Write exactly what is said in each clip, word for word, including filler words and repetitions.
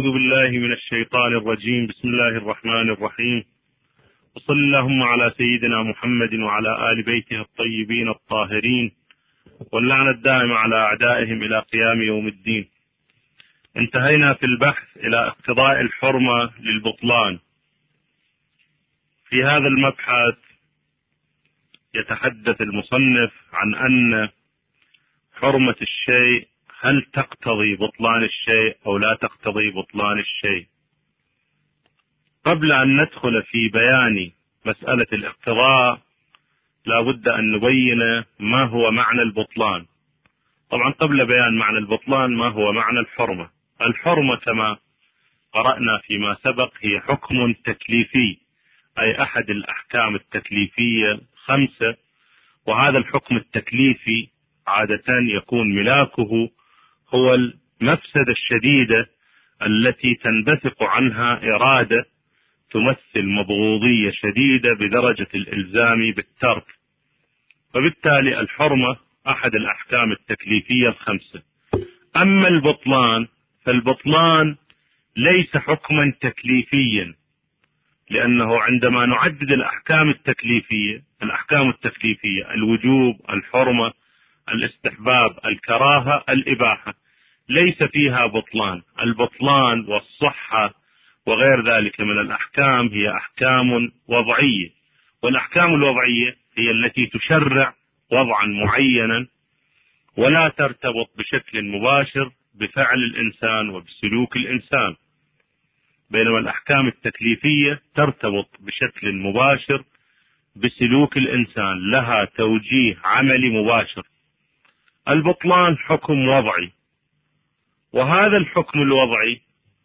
أعوذ بالله من الشيطان الرجيم. بسم الله الرحمن الرحيم، وصل اللهم على سيدنا محمد وعلى آل بيته الطيبين الطاهرين، واللعنة الدائمة على أعدائهم إلى قيام يوم الدين. انتهينا في البحث إلى اقتضاء الحرمة للبطلان. في هذا المبحث يتحدث المصنف عن أن حرمة الشيء هل تقتضي بطلان الشيء أو لا تقتضي بطلان الشيء. قبل أن ندخل في بيان مسألة الاقتضاء لا بد أن نبين ما هو معنى البطلان. طبعا قبل بيان معنى البطلان ما هو معنى الحرمة. الحرمة كما قرأنا فيما سبق هي حكم تكليفي، أي أحد الأحكام التكليفية خمسة، وهذا الحكم التكليفي عادة يكون ملاكه هو المفسدة الشديدة التي تنبثق عنها إرادة تمثل مبغوضية شديدة بدرجة الإلزام بالترك، فبالتالي الحرمة أحد الأحكام التكليفية الخمسة. أما البطلان فالبطلان ليس حكما تكليفيا، لأنه عندما نعدد الأحكام التكليفية الأحكام التكليفية الوجوب، الحرمة، الاستحباب، الكراهة، الإباحة، ليس فيها بطلان. البطلان والصحة وغير ذلك من الأحكام هي أحكام وضعية، والأحكام الوضعية هي التي تشرع وضعا معينا ولا ترتبط بشكل مباشر بفعل الإنسان وبسلوك الإنسان، بينما الأحكام التكليفية ترتبط بشكل مباشر بسلوك الإنسان، لها توجيه عملي مباشر. البطلان حكم وضعي، وهذا الحكم الوضعي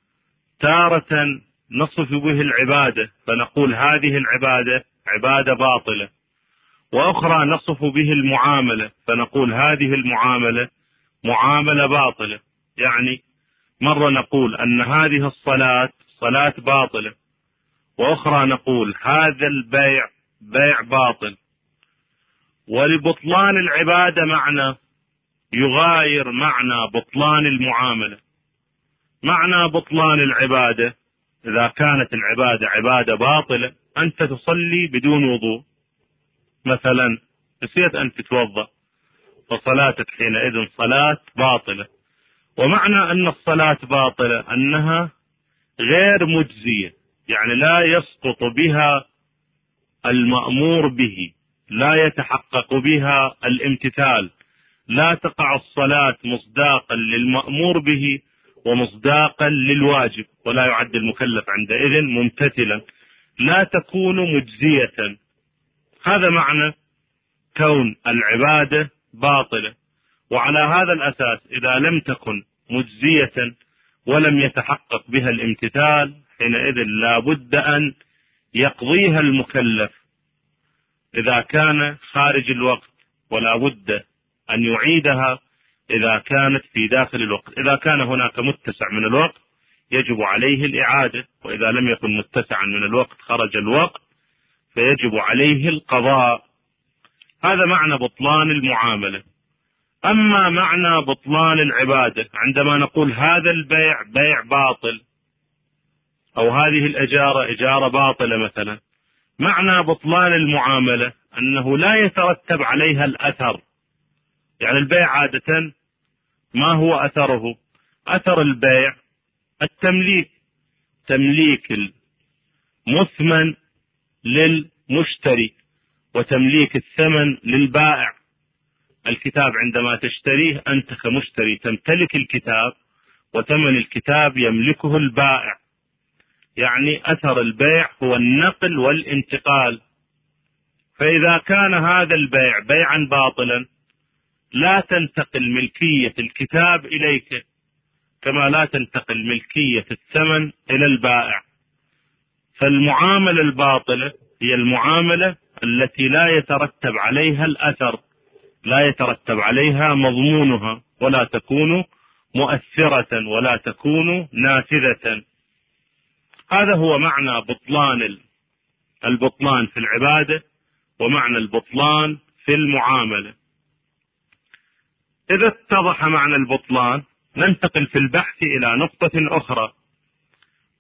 تارة نصف به العبادة فنقول هذه العبادة عبادة باطلة، وأخرى نصف به المعاملة فنقول هذه المعاملة معاملة باطلة. يعني مرة نقول أن هذه الصلاة صلاة باطلة، وأخرى نقول هذا البيع بيع باطل. ولبطلان العبادة معنى يغاير معنى بطلان المعاملة. معنى بطلان العبادة إذا كانت العبادة عبادة باطلة، أنت تصلي بدون وضوء مثلا، نسيت أن تتوضأ، فصلاتك حينئذ صلاة باطلة. ومعنى أن الصلاة باطلة أنها غير مجزية، يعني لا يسقط بها المأمور به، لا يتحقق بها الامتثال، لا تقع الصلاة مصداقا للمأمور به ومصداقا للواجب، ولا يعد المكلف عندئذ ممتثلا، لا تكون مجزية. هذا معنى كون العبادة باطلة. وعلى هذا الأساس إذا لم تكن مجزية ولم يتحقق بها الامتثال، حينئذ لا بد أن يقضيها المكلف إذا كان خارج الوقت، ولا بد أن يعيدها إذا كانت في داخل الوقت. إذا كان هناك متسع من الوقت يجب عليه الإعادة، وإذا لم يكن متسعا من الوقت خرج الوقت فيجب عليه القضاء. هذا معنى بطلان المعاملة. أما معنى بطلان العبادة عندما نقول هذا البيع بيع باطل، أو هذه الإجارة إجارة باطلة مثلا، معنى بطلان المعاملة أنه لا يترتب عليها الأثر. يعني البيع عادة ما هو أثره؟ أثر البيع التمليك، تمليك المثمن للمشتري وتمليك الثمن للبائع. الكتاب عندما تشتريه أنت كمشتري تمتلك الكتاب، وثمن الكتاب يملكه البائع. يعني أثر البيع هو النقل والانتقال. فإذا كان هذا البيع بيعا باطلا لا تنتقل ملكية الكتاب إليك، كما لا تنتقل ملكية الثمن إلى البائع. فالمعاملة الباطلة هي المعاملة التي لا يترتب عليها الأثر، لا يترتب عليها مضمونها، ولا تكون مؤثرة ولا تكون نافذة. هذا هو معنى بطلان البطلان في العبادة ومعنى البطلان في المعاملة. إذا اتضح معنى البطلان ننتقل في البحث إلى نقطة أخرى،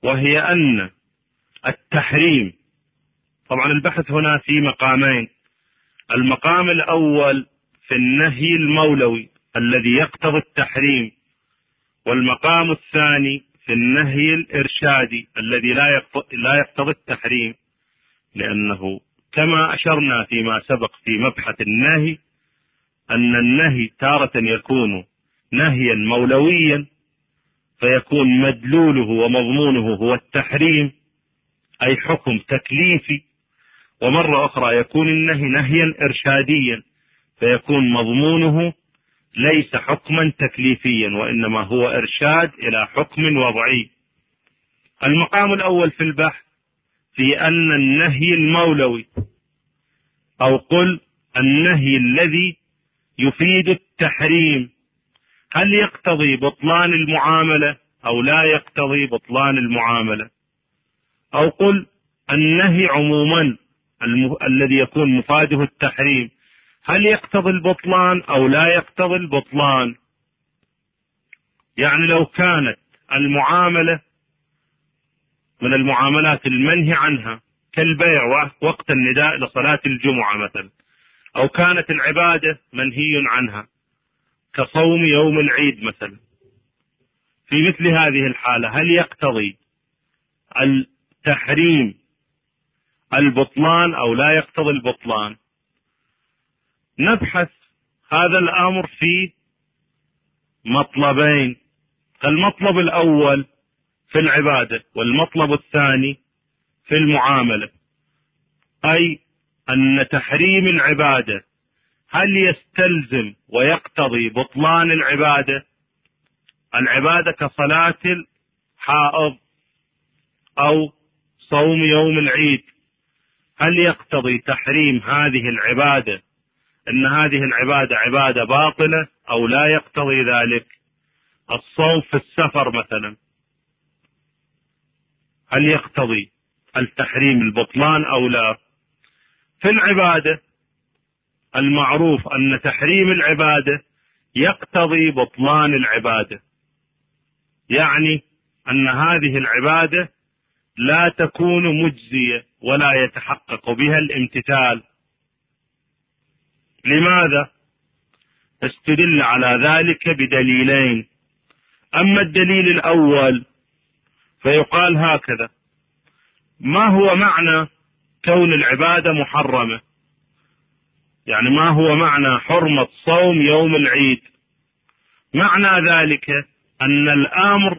وهي أن التحريم، طبعا البحث هنا في مقامين، المقام الأول في النهي المولوي الذي يقتضي التحريم، والمقام الثاني في النهي الإرشادي الذي لا يقتضي التحريم، لأنه كما أشرنا فيما سبق في مبحث النهي أن النهي تارة يكون نهيا مولويا فيكون مدلوله ومضمونه هو التحريم أي حكم تكليفي، ومرة أخرى يكون النهي نهيا إرشاديا فيكون مضمونه ليس حكما تكليفيا وإنما هو إرشاد إلى حكم وضعي. المقام الأول في البحث في أن النهي المولوي أو قل النهي الذي يفيد التحريم هل يقتضي بطلان المعاملة أو لا يقتضي بطلان المعاملة، أو قل النهي عموما الم... الذي يكون مفاده التحريم هل يقتضي البطلان أو لا يقتضي البطلان. يعني لو كانت المعاملة من المعاملات المنهي عنها كالبيع وقت النداء لصلاة الجمعة مثلا، أو كانت العبادة منهي عنها كصوم يوم العيد مثلا، في مثل هذه الحالة هل يقتضي التحريم البطلان أو لا يقتضي البطلان؟ نبحث هذا الأمر في مطلبين، المطلب الأول في العبادة والمطلب الثاني في المعاملة، أي أن تحريم العبادة هل يستلزم ويقتضي بطلان العبادة؟ العبادة كصلاة الحائض أو صوم يوم العيد هل يقتضي تحريم هذه العبادة أن هذه العبادة عبادة باطلة أو لا يقتضي ذلك؟ الصوم في السفر مثلا هل يقتضي التحريم البطلان أو لا؟ في العبادة المعروف أن تحريم العبادة يقتضي بطلان العبادة، يعني أن هذه العبادة لا تكون مجزية ولا يتحقق بها الامتثال. لماذا؟ استدل على ذلك بدليلين. أما الدليل الأول فيقال هكذا: ما هو معنى كون العبادة محرمة؟ يعني ما هو معنى حرمة صوم يوم العيد؟ معنى ذلك أن الأمر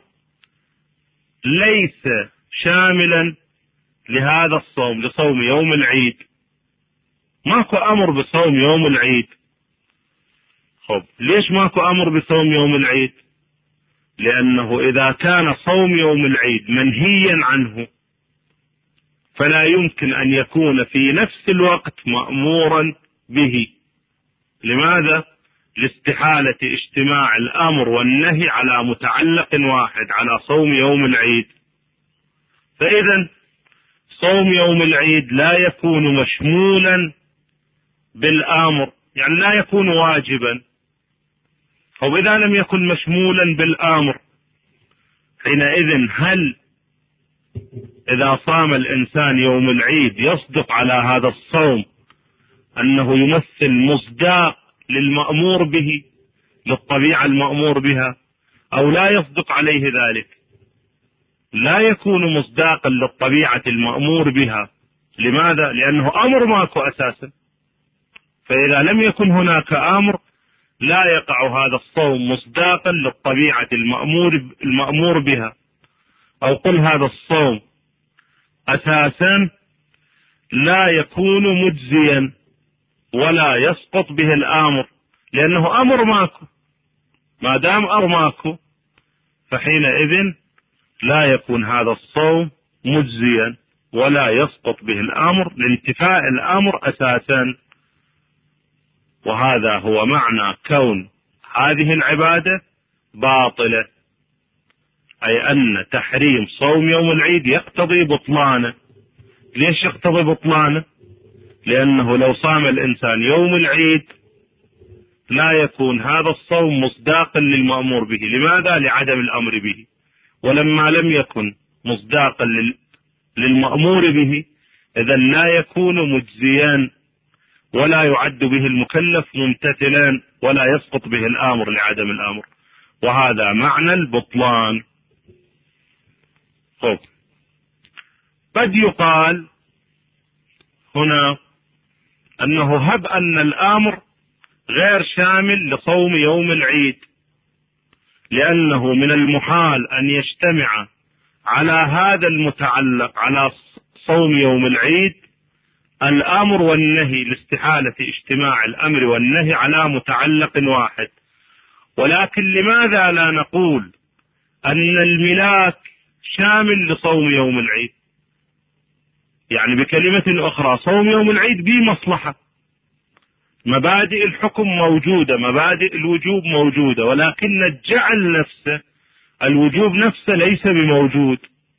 ليس شاملا لهذا الصوم، لصوم يوم العيد، ماكو أمر بصوم يوم العيد. خب ليش ماكو أمر بصوم يوم العيد؟ لأنه إذا كان صوم يوم العيد منهيا عنه فلا يمكن أن يكون في نفس الوقت مأمورا به. لماذا؟ لاستحالة اجتماع الأمر والنهي على متعلق واحد، على صوم يوم العيد. فإذا صوم يوم العيد لا يكون مشمولا بالأمر، يعني لا يكون واجبا. أو إذا لم يكن مشمولا بالأمر حينئذ هل إذا صام الإنسان يوم العيد يصدق على هذا الصوم أنه يمثل مصداق للمأمور به، للطبيعة المأمور بها، أو لا يصدق عليه ذلك؟ لا يكون مصداقا للطبيعة المأمور بها. لماذا؟ لأنه أمر ماكو أساسا. فإذا لم يكن هناك أمر لا يقع هذا الصوم مصداقا للطبيعة المأمور المأمور بها. أو قل هذا الصوم أساسا لا يكون مجزيا ولا يسقط به الأمر، لأنه أمر ماكو. ما دام أمر ماكو فحينئذ لا يكون هذا الصوم مجزيا ولا يسقط به الأمر لانتفاء الأمر أساسا. وهذا هو معنى كون هذه العبادة باطلة، أي أن تحريم صوم يوم العيد يقتضي بطلانه. ليش يقتضي بطلانه؟ لأنه لو صام الإنسان يوم العيد لا يكون هذا الصوم مصداقا للمأمور به. لماذا؟ لعدم الأمر به. ولما لم يكن مصداقا للمأمور به، إذا لا يكون مجزيا ولا يعد به المكلف ممتثلا ولا يسقط به الآمر لعدم الأمر، وهذا معنى البطلان. خب. قد يقال هنا أنه هب أن الأمر غير شامل لصوم يوم العيد، لأنه من المحال أن يجتمع على هذا المتعلق على صوم يوم العيد الأمر والنهي، لاستحالة اجتماع الأمر والنهي على متعلق واحد. ولكن لماذا لا نقول أن الملاك شامل لصوم يوم العيد؟ يعني بكلمة أخرى، صوم يوم العيد به مصلحة، مبادئ الحكم موجودة، مبادئ الوجوب موجودة، ولكن الجعل نفسه، الوجوب نفسه ليس بموجود،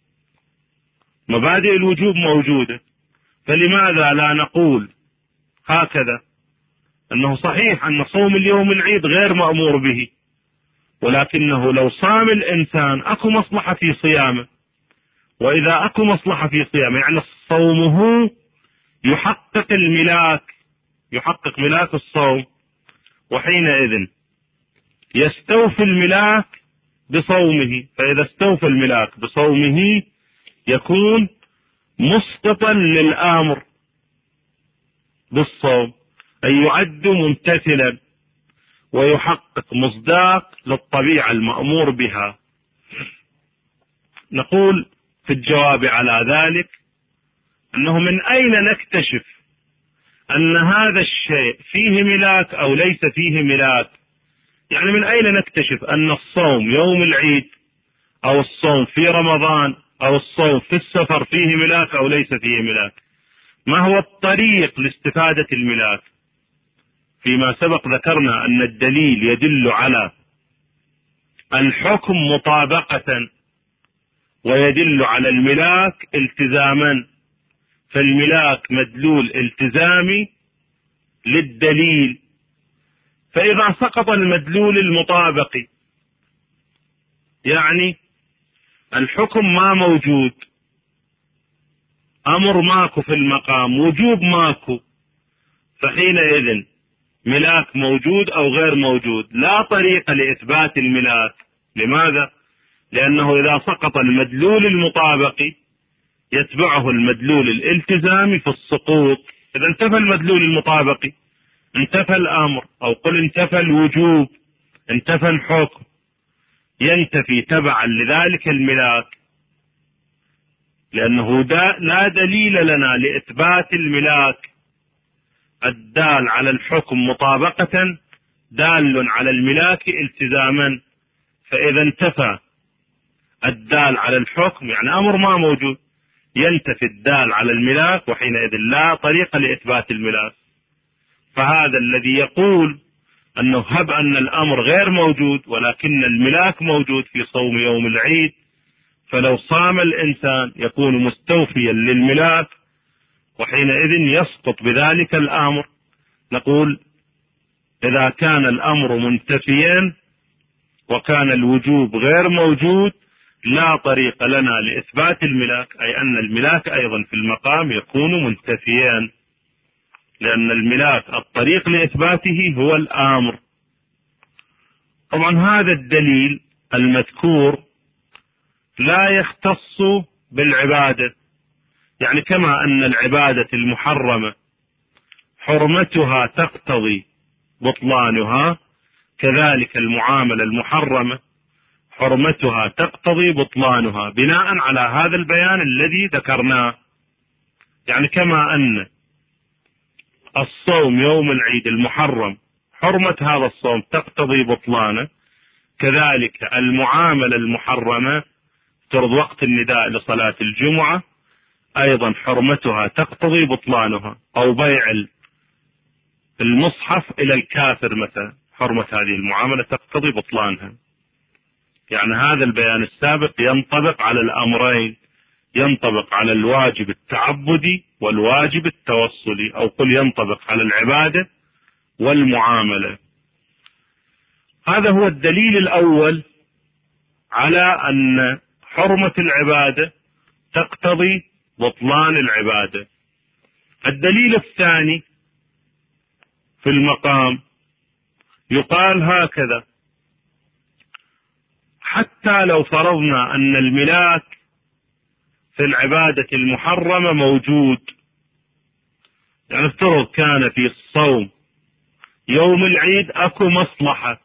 مبادئ الوجوب موجودة. فلماذا لا نقول هكذا، أنه صحيح أن صوم اليوم العيد غير مأمور به، ولكنه لو صام الإنسان أكو مصلحة في صيامه، وإذا أكو مصلحة في صيامه يعني صومه يحقق الملاك، يحقق ملاك الصوم، وحينئذ يستوفي الملاك بصومه. فإذا استوفى الملاك بصومه يكون مسقطا للآمر بالصوم، أي يعد ممتثلا ويحقق مصداق للطبيعة المأمور بها. نقول في الجواب على ذلك أنه من أين نكتشف أن هذا الشيء فيه ملاك أو ليس فيه ملاك؟ يعني من أين نكتشف أن الصوم يوم العيد أو الصوم في رمضان أو الصوم في السفر فيه ملاك أو ليس فيه ملاك؟ ما هو الطريق لاستفادة الملاك؟ فيما سبق ذكرنا أن الدليل يدل على الحكم مطابقة ويدل على الملاك التزاما، فالملاك مدلول التزامي للدليل. فإذا سقط المدلول المطابقي يعني الحكم ما موجود، أمر ماكو في المقام، وجوب ماكو، فحينئذ ملاك موجود أو غير موجود لا طريق لإثبات الملاك. لماذا؟ لأنه إذا سقط المدلول المطابقي يتبعه المدلول الالتزامي في السقوط. إذا انتفى المدلول المطابقي انتفى الأمر، أو قل انتفى الوجوب، انتفى الحكم، ينتفي تبعا لذلك الملاك، لأنه دا لا دليل لنا لإثبات الملاك. الدال على الحكم مطابقة دال على الملاك التزاما، فإذا انتفى الدال على الحكم يعني أمر ما موجود، ينتفي الدال على الملاك، وحينئذ لا طريق لإثبات الملاك. فهذا الذي يقول أنه هب أن الأمر غير موجود ولكن الملاك موجود في صوم يوم العيد، فلو صام الإنسان يكون مستوفيا للملاك، وحينئذ يسقط بذلك الأمر. نقول إذا كان الأمر منتفيا وكان الوجوب غير موجود لا طريق لنا لإثبات الملاك، أي أن الملاك أيضا في المقام يكون منتفيا، لأن الملاك الطريق لإثباته هو الآمر. طبعا هذا الدليل المذكور لا يختص بالعبادة، يعني كما أن العبادة المحرمة حرمتها تقتضي بطلانها، كذلك المعاملة المحرمة حرمتها تقتضي بطلانها بناء على هذا البيان الذي ذكرناه. يعني كما أن الصوم يوم العيد المحرم حرمة هذا الصوم تقتضي بطلانه، كذلك المعاملة المحرمة ترض وقت النداء لصلاة الجمعة أيضا حرمتها تقتضي بطلانها، أو بيع المصحف إلى الكافر مثلا، حرمة هذه المعاملة تقتضي بطلانها. يعني هذا البيان السابق ينطبق على الأمرين، ينطبق على الواجب التعبدي والواجب التوصلي، أو قل ينطبق على العبادة والمعاملة. هذا هو الدليل الأول على أن حرمة العبادة تقتضي بطلان العبادة. الدليل الثاني في المقام يقال هكذا: حتى لو فرضنا أن الملاك في العبادة المحرمة موجود، يعني افترض كان في الصوم يوم العيد أكو مصلحة،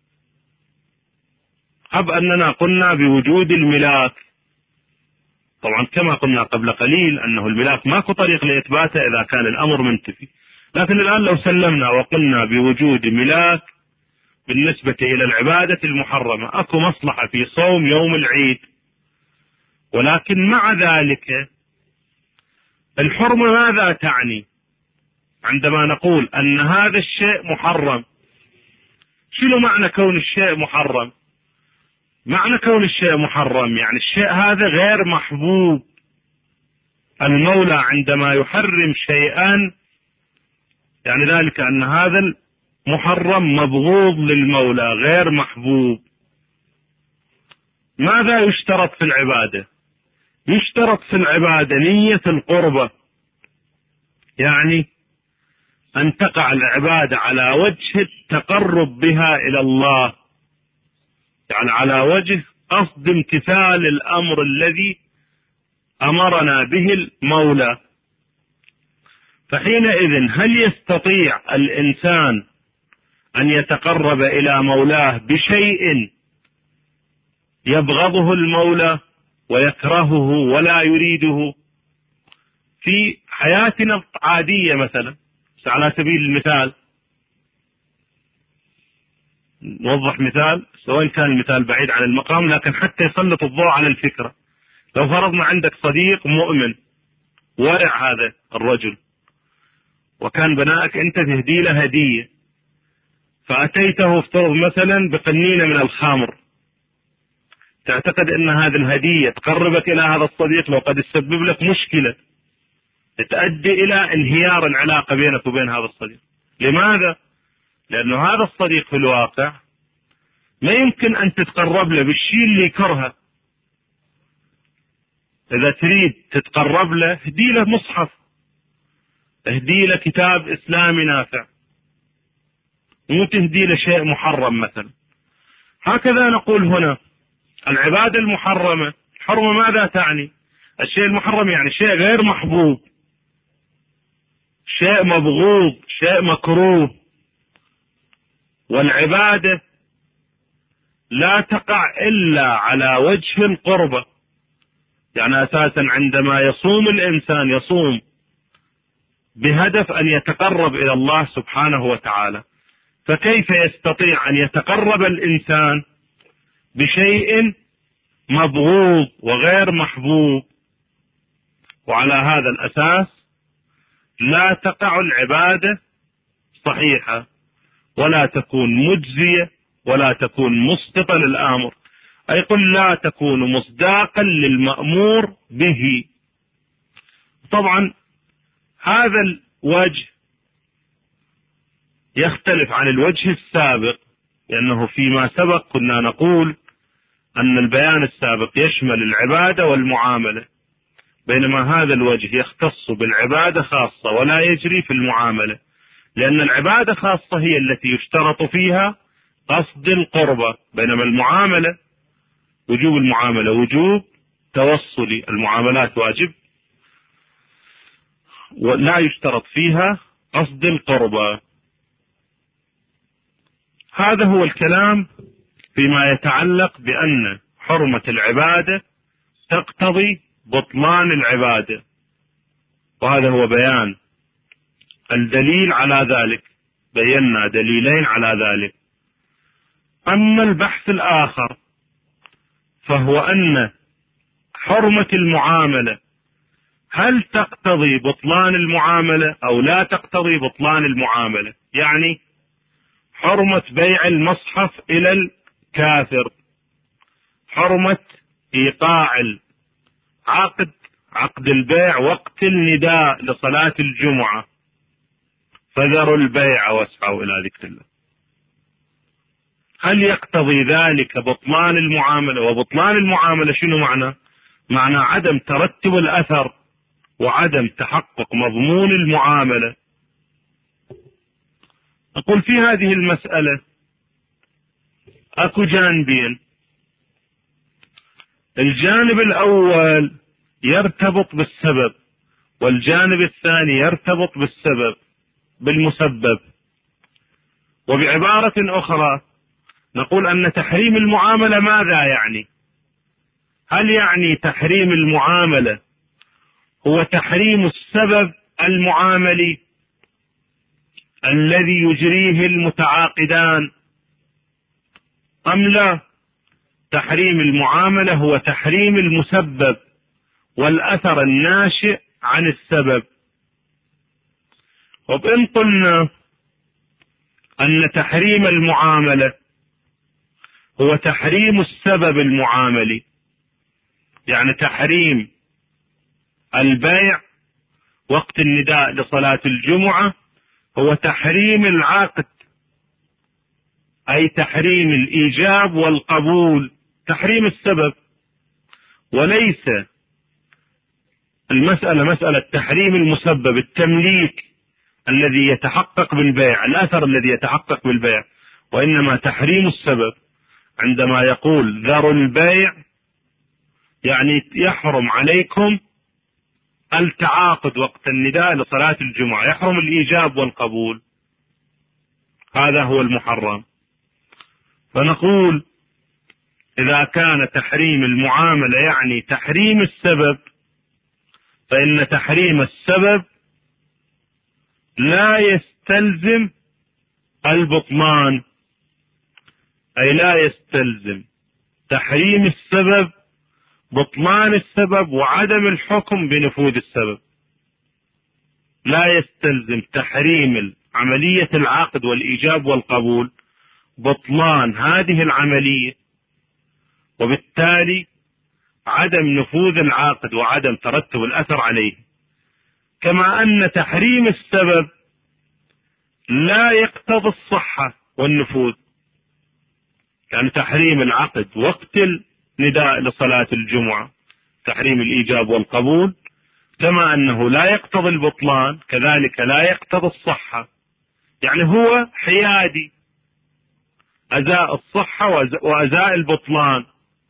أب أننا قلنا بوجود الملاك، طبعا كما قلنا قبل قليل أنه الملاك ماكو طريق لإثباته إذا كان الأمر منتفي، لكن الآن لو سلمنا وقلنا بوجود ملاك بالنسبة إلى العبادة المحرمة أكو مصلحة في صوم يوم العيد، ولكن مع ذلك الحرمة ماذا تعني عندما نقول أن هذا الشيء محرم؟ شنو معنى كون الشيء محرم؟ معنى كون الشيء محرم يعني الشيء هذا غير محبوب. المولى عندما يحرم شيئا يعني ذلك أن هذا المحرم مبغوض للمولى غير محبوب. ماذا يشترط في العبادة؟ يشترط في العبادة نية القربة، يعني أن تقع العبادة على وجه التقرب بها إلى الله، يعني على وجه قصد امتثال الأمر الذي أمرنا به المولى. فحينئذ هل يستطيع الإنسان أن يتقرب إلى مولاه بشيء يبغضه المولى ويكرهه ولا يريده؟ في حياتنا عادية مثلا، على سبيل المثال نوضح مثال سواء كان المثال بعيد عن المقام لكن حتى يسلط الضوء على الفكرة. لو فرضنا عندك صديق مؤمن ورع هذا الرجل، وكان بنائك أنت تهدي له هدية، فأتيته افترض مثلا بقنينة من الخمر، تعتقد أن هذه الهدية تقربك إلى هذا الصديق لو قد تسبب لك مشكلة تؤدي إلى انهيار العلاقة بينك وبين هذا الصديق. لماذا؟ لأنه هذا الصديق في الواقع ما يمكن أن تتقرب له بالشيء اللي يكرهه. إذا تريد تتقرب له اهدي له مصحف، اهدي له كتاب إسلامي نافع، مو تهدي له شيء محرم مثلا. هكذا نقول هنا العبادة المحرمة، الحرمة ماذا تعني؟ الشيء المحرم يعني شيء غير محبوب، شيء مبغوض، شيء مكروه. والعبادة لا تقع إلا على وجه القربة، يعني أساسا عندما يصوم الإنسان يصوم بهدف أن يتقرب إلى الله سبحانه وتعالى، فكيف يستطيع أن يتقرب الإنسان بشيء مبغوض وغير محبوب؟ وعلى هذا الأساس لا تقع العبادة صحيحة ولا تكون مجزية ولا تكون مسقطة للآمر، أي قل لا تكون مصداقا للمأمور به. طبعا هذا الوجه يختلف عن الوجه السابق، لأنه فيما سبق كنا نقول أن البيان السابق يشمل العبادة والمعاملة، بينما هذا الوجه يختص بالعبادة خاصة ولا يجري في المعاملة، لأن العبادة خاصة هي التي يشترط فيها قصد القربة، بينما المعاملة وجوب المعاملة وجوب توصلي، المعاملات واجب ولا يشترط فيها قصد القربة. هذا هو الكلام فيما يتعلق بأن حرمة العبادة تقتضي بطلان العبادة، وهذا هو بيان الدليل على ذلك، بينا دليلين على ذلك. أما البحث الآخر فهو أن حرمة المعاملة هل تقتضي بطلان المعاملة أو لا تقتضي بطلان المعاملة؟ يعني حرمة بيع المصحف إلى الكافر، حرمة إيقاع العقد عقد البيع وقت النداء لصلاة الجمعة، فذروا البيع واسعوا إلى ذكر الله. هل يقتضي ذلك بطلان المعاملة؟ وبطلان المعاملة شنو معنى؟ معنى عدم ترتب الأثر وعدم تحقق مضمون المعاملة. أقول في هذه المسألة أكو جانبين. الجانب الأول يرتبط بالسبب، والجانب الثاني يرتبط بالسبب بالمسبب. وبعبارة أخرى نقول أن تحريم المعاملة ماذا يعني؟ هل يعني تحريم المعاملة هو تحريم السبب المعاملي الذي يجريه المتعاقدان، أم لا تحريم المعاملة هو تحريم المسبب والأثر الناشئ عن السبب؟ وإن قلنا أن تحريم المعاملة هو تحريم السبب المعاملي، يعني تحريم البيع وقت النداء لصلاة الجمعة هو تحريم العقد، أي تحريم الإيجاب والقبول، تحريم السبب، وليس المسألة مسألة تحريم المسبب التمليك الذي يتحقق بالبيع، الأثر الذي يتحقق بالبيع، وإنما تحريم السبب. عندما يقول ذروا البيع يعني يحرم عليكم التعاقد وقت النداء لصلاة الجمعة، يحرم الإيجاب والقبول، هذا هو المحرم. فنقول إذا كان تحريم المعاملة يعني تحريم السبب، فإن تحريم السبب لا يستلزم البطلان، أي لا يستلزم تحريم السبب بطلان السبب وعدم الحكم بنفوذ السبب. لا يستلزم تحريم عملية العقد والإيجاب والقبول بطلان هذه العملية، وبالتالي عدم نفوذ العقد وعدم ترتب الأثر عليه. كما أن تحريم السبب لا يقتضي الصحة والنفوذ، يعني تحريم العقد وقت النداء لصلاة الجمعة تحريم الإيجاب والقبول، كما أنه لا يقتضي البطلان كذلك لا يقتضي الصحة، يعني هو حيادي، أزاء الصحة وأزاء البطلان،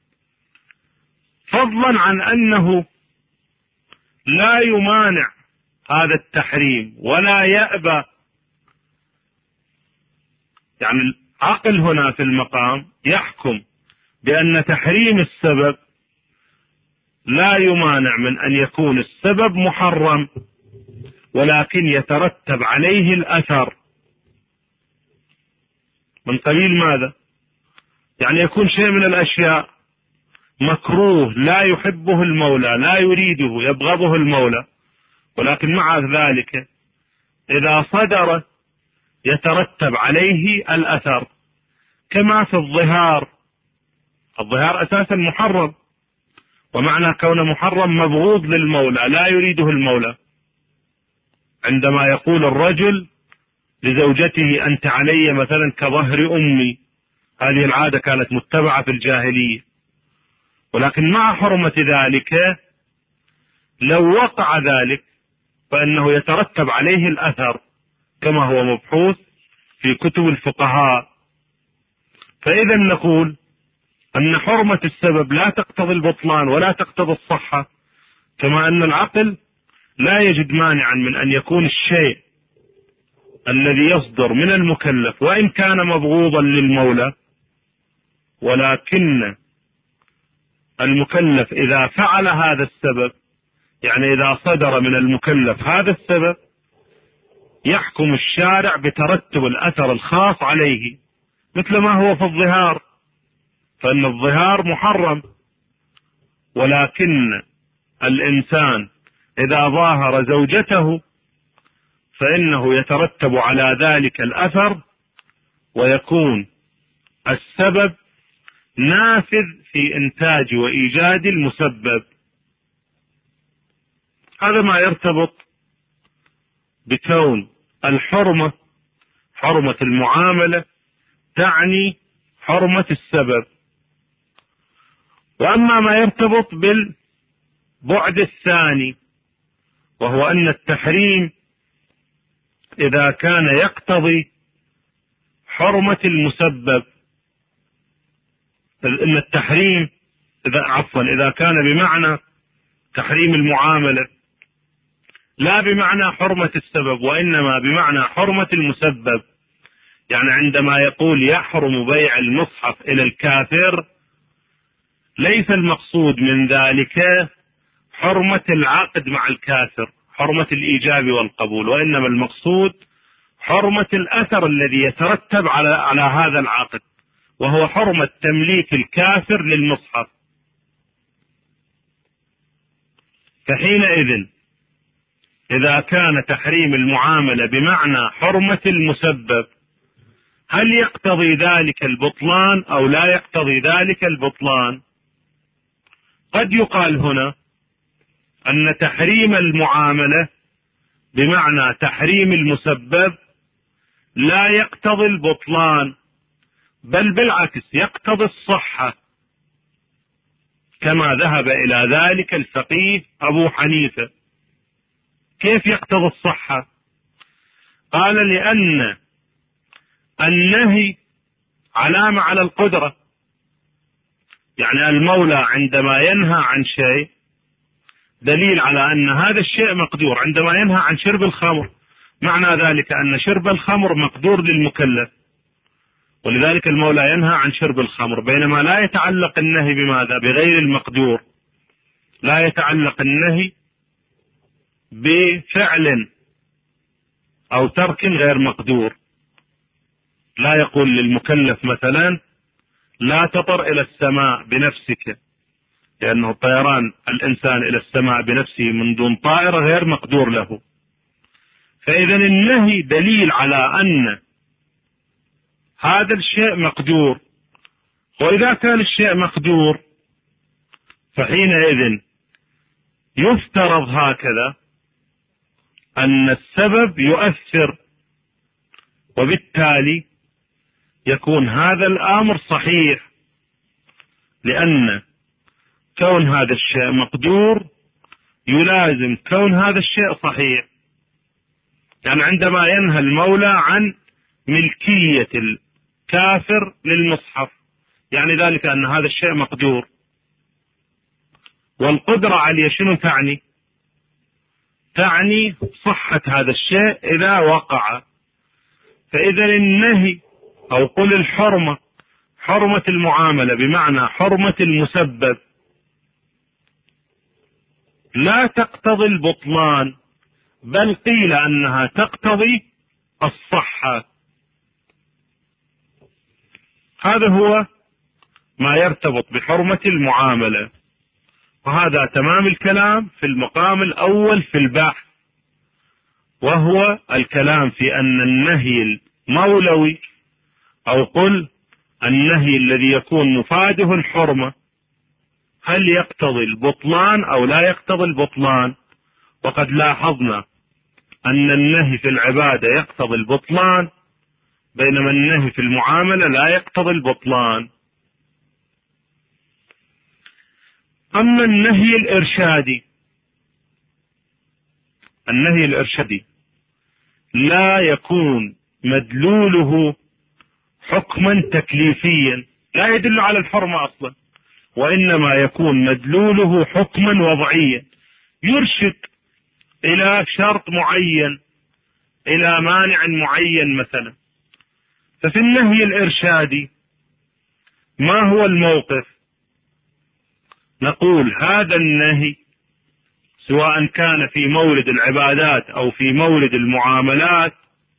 فضلا عن أنه لا يمانع هذا التحريم ولا يأبى. يعني العقل هنا في المقام يحكم بأن تحريم السبب لا يمانع من أن يكون السبب محرم، ولكن يترتب عليه الأثر من قبيل ماذا؟ يعني يكون شيء من الأشياء مكروه لا يحبه المولى، لا يريده، يبغضه المولى، ولكن مع ذلك إذا صدر يترتب عليه الأثر، كما في الظهار. الظهار أساسا محرم، ومعنى كون محرم مبغوض للمولى لا يريده المولى. عندما يقول الرجل لزوجته أنت علي مثلا كظهر أمي، هذه العادة كانت متبعة في الجاهلية، ولكن مع حرمة ذلك لو وقع ذلك فإنه يترتب عليه الأثر كما هو مبحوث في كتب الفقهاء. فإذا نقول أن حرمة السبب لا تقتضي البطلان ولا تقتضي الصحة، كما أن العقل لا يجد مانعا من أن يكون الشيء الذي يصدر من المكلف وإن كان مبغوضا للمولى، ولكن المكلف إذا فعل هذا السبب، يعني إذا صدر من المكلف هذا السبب، يحكم الشارع بترتب الأثر الخاص عليه، مثل ما هو في الظهار، فإن الظهار محرم، ولكن الإنسان إذا ظاهر زوجته فإنه يترتب على ذلك الأثر، ويكون السبب نافذ في إنتاج وإيجاد المسبب. هذا ما يرتبط بكون الحرمة، حرمة المعاملة تعني حرمة السبب. وأما ما يرتبط بالبعد الثاني، وهو أن التحريم إذا كان يقتضي حرمة المسبب، أن التحريم إذا عفوا إذا كان بمعنى تحريم المعاملة لا بمعنى حرمة السبب، وإنما بمعنى حرمة المسبب. يعني عندما يقول يحرم بيع المصحف إلى الكافر، ليس المقصود من ذلك حرمة العقد مع الكافر، حرمة الإيجاب والقبول، وإنما المقصود حرمة الأثر الذي يترتب على على هذا العقد، وهو حرمة تمليك الكافر للمصحف. فحينئذ إذا كان تحريم المعاملة بمعنى حرمة المسبب، هل يقتضي ذلك البطلان أو لا يقتضي ذلك البطلان؟ قد يقال هنا أن تحريم المعاملة بمعنى تحريم المسبب لا يقتضي البطلان، بل بالعكس يقتضي الصحة، كما ذهب إلى ذلك الفقيه أبو حنيفة. كيف يقتضي الصحة؟ قال لأن النهي علامة على القدرة، يعني المولى عندما ينهى عن شيء دليل على أن هذا الشيء مقدور. عندما ينهى عن شرب الخمر معنى ذلك أن شرب الخمر مقدور للمكلف، ولذلك المولى ينهى عن شرب الخمر، بينما لا يتعلق النهي بماذا؟ بغير المقدور، لا يتعلق النهي بفعل أو ترك غير مقدور. لا يقول للمكلف مثلا لا تطر إلى السماء بنفسك، لأنه طيران الإنسان إلى السماء بنفسه من دون طائرة غير مقدور له. فإذا النهي دليل على أن هذا الشيء مقدور، وإذا كان الشيء مقدور فحينئذ يفترض هكذا أن السبب يؤثر، وبالتالي يكون هذا الأمر صحيح، لأن كون هذا الشيء مقدور يلازم كون هذا الشيء صحيح. يعني عندما ينهى المولى عن ملكية الكافر للمصحف، يعني ذلك أن هذا الشيء مقدور، والقدرة عليه شنو تعني؟ تعني صحة هذا الشيء إذا وقع. فإذا النهي أو قل الحرمة، حرمة المعاملة بمعنى حرمة المسبب، لا تقتضي البطلان، بل قيل أنها تقتضي الصحة. هذا هو ما يرتبط بحرمة المعاملة، وهذا تمام الكلام في المقام الأول في البحث، وهو الكلام في أن النهي المولوي أو قل النهي الذي يكون مفاده الحرمة هل يقتضي البطلان أو لا يقتضي البطلان. وقد لاحظنا أن النهي في العبادة يقتضي البطلان، بينما النهي في المعاملة لا يقتضي البطلان. أما النهي الإرشادي، النهي الإرشادي لا يكون مدلوله حكما تكليفيا، لا يدل على الحرمة أصلا، وإنما يكون مدلوله حكما وضعيا، يرشد إلى شرط معين، إلى مانع معين مثلا. ففي النهي الإرشادي ما هو الموقف؟ نقول هذا النهي سواء كان في مورد العبادات أو في مورد المعاملات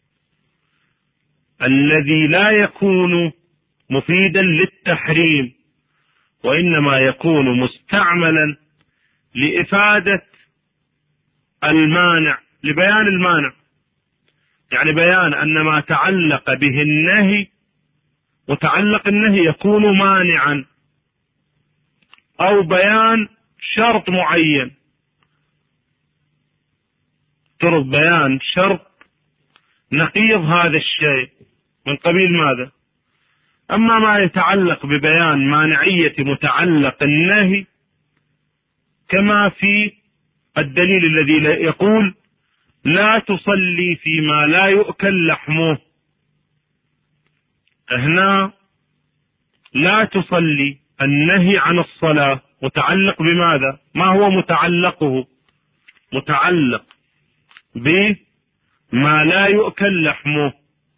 الذي لا يكون مفيدا للتحريم، وإنما يكون مستعملا لإفادة المانع، لبيان المانع، يعني بيان أن ما تعلق به النهي وتعلق النهي يكون مانعا، أو بيان شرط معين، ترد بيان شرط نقيض هذا الشيء من قبيل ماذا؟ أما ما يتعلق ببيان مانعية متعلق النهي كما في الدليل الذي يقول لا تصلي فيما لا يؤكل لحمه. هنا لا تصلي النهي عن الصلاة متعلق بماذا؟ ما هو متعلقه؟ متعلق بما لا يؤكل لحمه.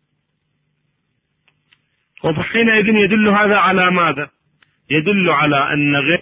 وحينئذ يدل هذا على ماذا؟ يدل على أن غير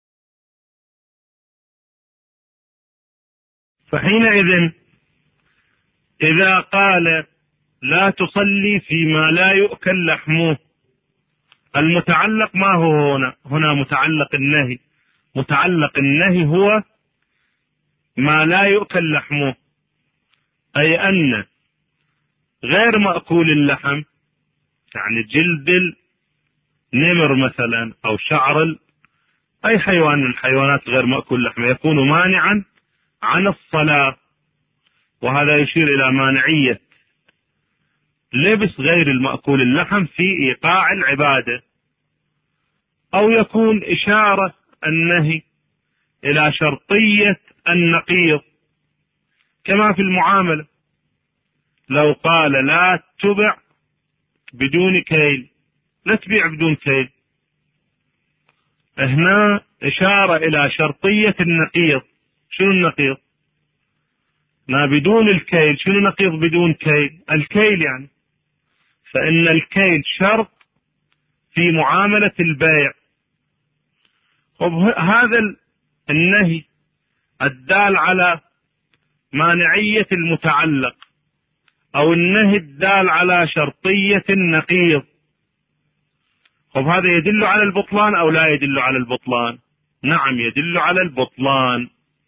فحينئذ إذا قال لا تصلي فيما لا يؤكل لحمه، المتعلق ما هو هنا؟ هنا متعلق النهي. متعلق النهي هو ما لا يؤكل لحمه، أي أن غير مأكول اللحم، يعني جلد النمر مثلا أو شعر أي حيوان من الحيوانات غير مأكول لحمه يكون مانعا عن الصلاة. وهذا يشير إلى مانعية لبس غير المأكول اللحم في إيقاع العبادة. أو يكون إشارة النهي إلى شرطية النقيض كما في المعاملة، لو قال لا تبع بدون كيل، لا تبيع بدون كيل، هنا إشارة إلى شرطية النقيض. شنو النقيض؟ ما بدون الكيل. شنو نقيض بدون كيل؟ الكيل يعني، فإن الكيل شرط في معاملة البيع. هذا النهي الدال على مانعية المتعلق أو النهي الدال على شرطية النقيض، طب هذا يدل على البطلان أو لا يدل على البطلان؟ نعم يدل على البطلان.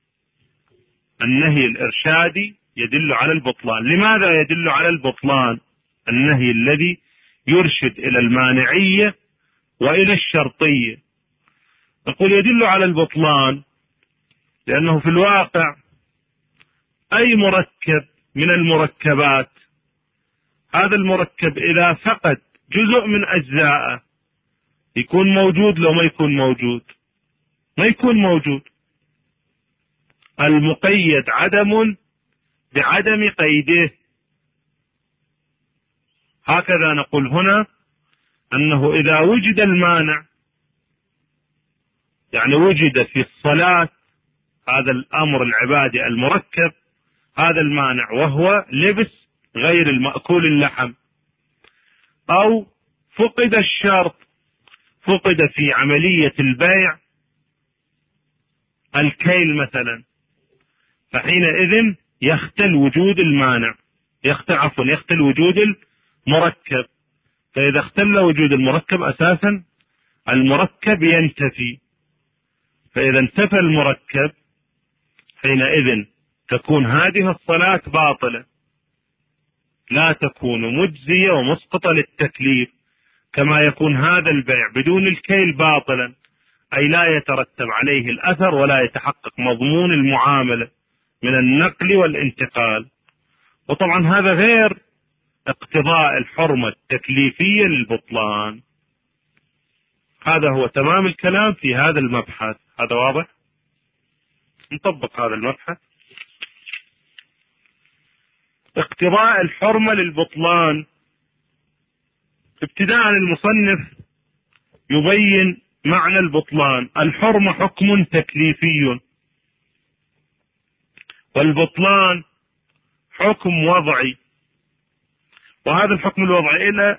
النهي الإرشادي يدل على البطلان. لماذا يدل على البطلان؟ النهي الذي يرشد إلى المانعية وإلى الشرطية. نقول يدل على البطلان لأنه في الواقع أي مركب من المركبات، هذا المركب إذا فقد جزء من أجزائه يكون موجود لو ما يكون موجود؟ ما يكون موجود. المقيد عدم بعدم قيده. هكذا نقول هنا أنه إذا وجد المانع، يعني وجد في الصلاة هذا الأمر العبادي المركب، هذا المانع وهو لبس غير المأكول اللحم، أو فقد الشرط، فقد في عملية البيع الكيل مثلا، فحينئذ يختل وجود المانع، يختل عفوا يختل وجود المركب. فإذا اختل وجود المركب أساسا المركب ينتفي، فإذا انتفى المركب حينئذ تكون هذه الصلاة باطلة، لا تكون مجزية ومسقطة للتكليف، كما يكون هذا البيع بدون الكيل باطلا، أي لا يترتب عليه الأثر ولا يتحقق مضمون المعاملة من النقل والانتقال. وطبعا هذا غير اقتضاء الحرمة التكليفية للبطلان. هذا هو تمام الكلام في هذا المبحث. هذا واضح؟ نطبق هذا المبحث. اقتضاء الحرمة للبطلان. ابتداء المصنف يبين معنى البطلان. الحرمة حكم تكليفي، والبطلان حكم وضعي. وهذا الحكم الوضعي إلى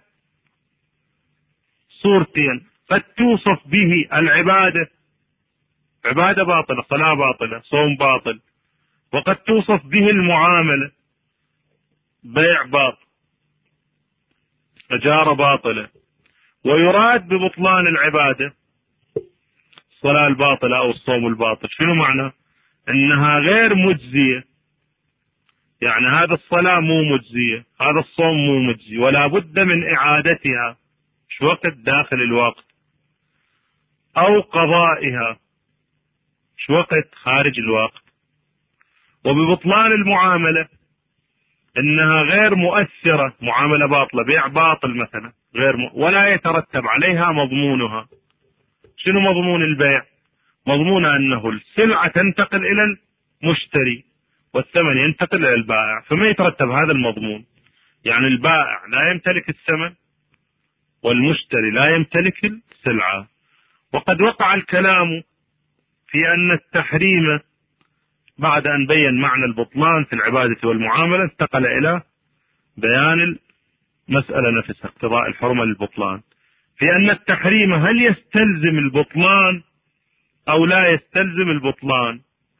صورتين: قد توصف به العبادة، عبادة باطلة، صلاة باطلة، صوم باطل، وقد توصف به المعاملة، بيع باطل، تجارة باطلة. ويراد ببطلان العبادة الصلاة الباطلة أو الصوم الباطل. شنو معنى؟ إنها غير مجزية، يعني هذا الصلاة مو مجزية، هذا الصوم مو مجزي، ولا بد من إعادتها شو وقت داخل الوقت، أو قضائها شو وقت خارج الوقت. وببطلان المعاملة إنها غير مؤثرة، معاملة باطلة، بيع باطل مثلا، غير م... ولا يترتب عليها مضمونها. شنو مضمون البيع؟ مضمون أنه السلعة تنتقل إلى المشتري والثمن ينتقل إلى البائع، فما يترتب هذا المضمون. يعني البائع لا يمتلك الثمن والمشتري لا يمتلك السلعة. وقد وقع الكلام في أن التحريم بعد أن بين معنى البطلان في العبادة والمعاملة انتقل إلى بيان المسألة نفسها، اقتضاء الحرمة للبطلان، في أن التحريم هل يستلزم البطلان أو لا يستلزم البطلان.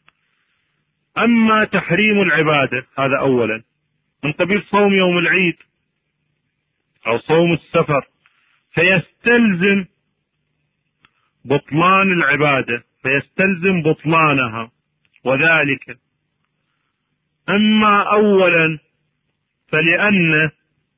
أما تحريم العبادة هذا أولا من قبيل صوم يوم العيد أو صوم السفر، فيستلزم بطلان العبادة، فيستلزم بطلانها وذلك. أما أولا فلأن